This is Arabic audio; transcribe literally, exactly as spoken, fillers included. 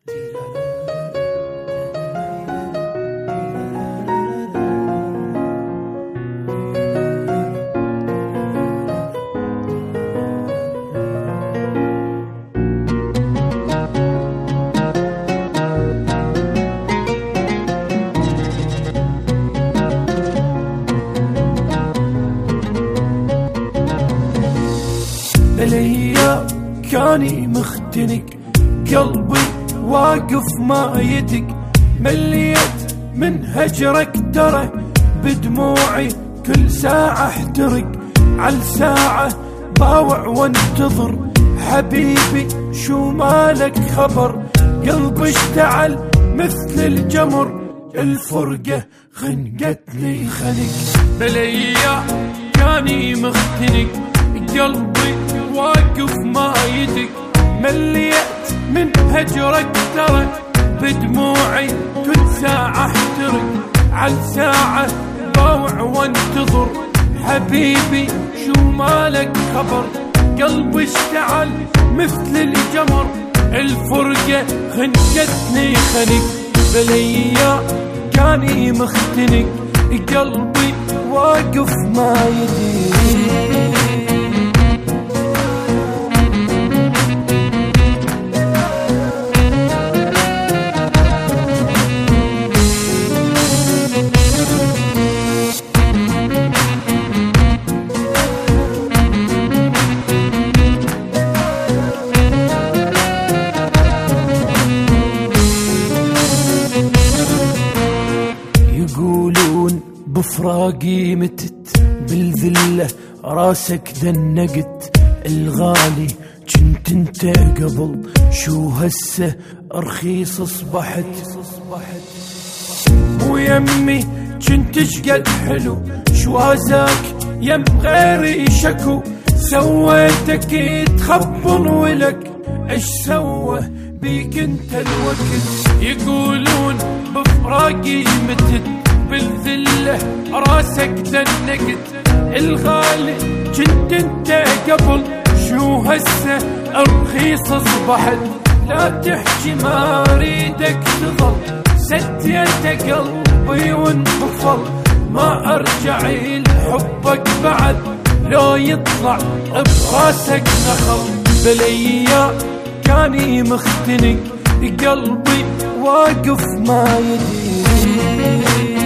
بالايام كاني مختنق، قلبي واقف ما يدق، مليت من هجرك ترى بدموعي كل ساعة احترق، عال ساعة باوع وانتظر حبيبي شو مالك خبر، قلبي اشتعل مثل الجمر، الفرقة خنقتني خنق. بالايام كاني مختنق، قلبي واقف ما يدق، مليت من هجرك ترى بدموعي كل ساعة احترق، عال ساعة باوع وانتظر حبيبي شو مالك خبر، قلبي اشتعل مثل الجمر، الفرقة خنقتني خنق. بالايام كاني مختنق، قلبي واقف ما يدق. يقولون بفراقي متت، بالذلة راسك دنقت، الغالي جنت انت قبل شو هسه رخيص اصبحت، ويمي جنت شقد حلو شو هزاك يم غيري شكو، سويتك يتخبل ولك اش سوى بيك انت الوقت. يقولون بفراقي متت، بالذلة راسك دنقت، الغالي جنت انت قبل شو هسه رخيص اصبحت، لا تحكي ما اريدك تظل، سديت قلبي وانقفل، ما ارجع لحبك بعد لو يطلع براسك نخل. بالايام كاني مختنق، قلبي واقف ما يدري.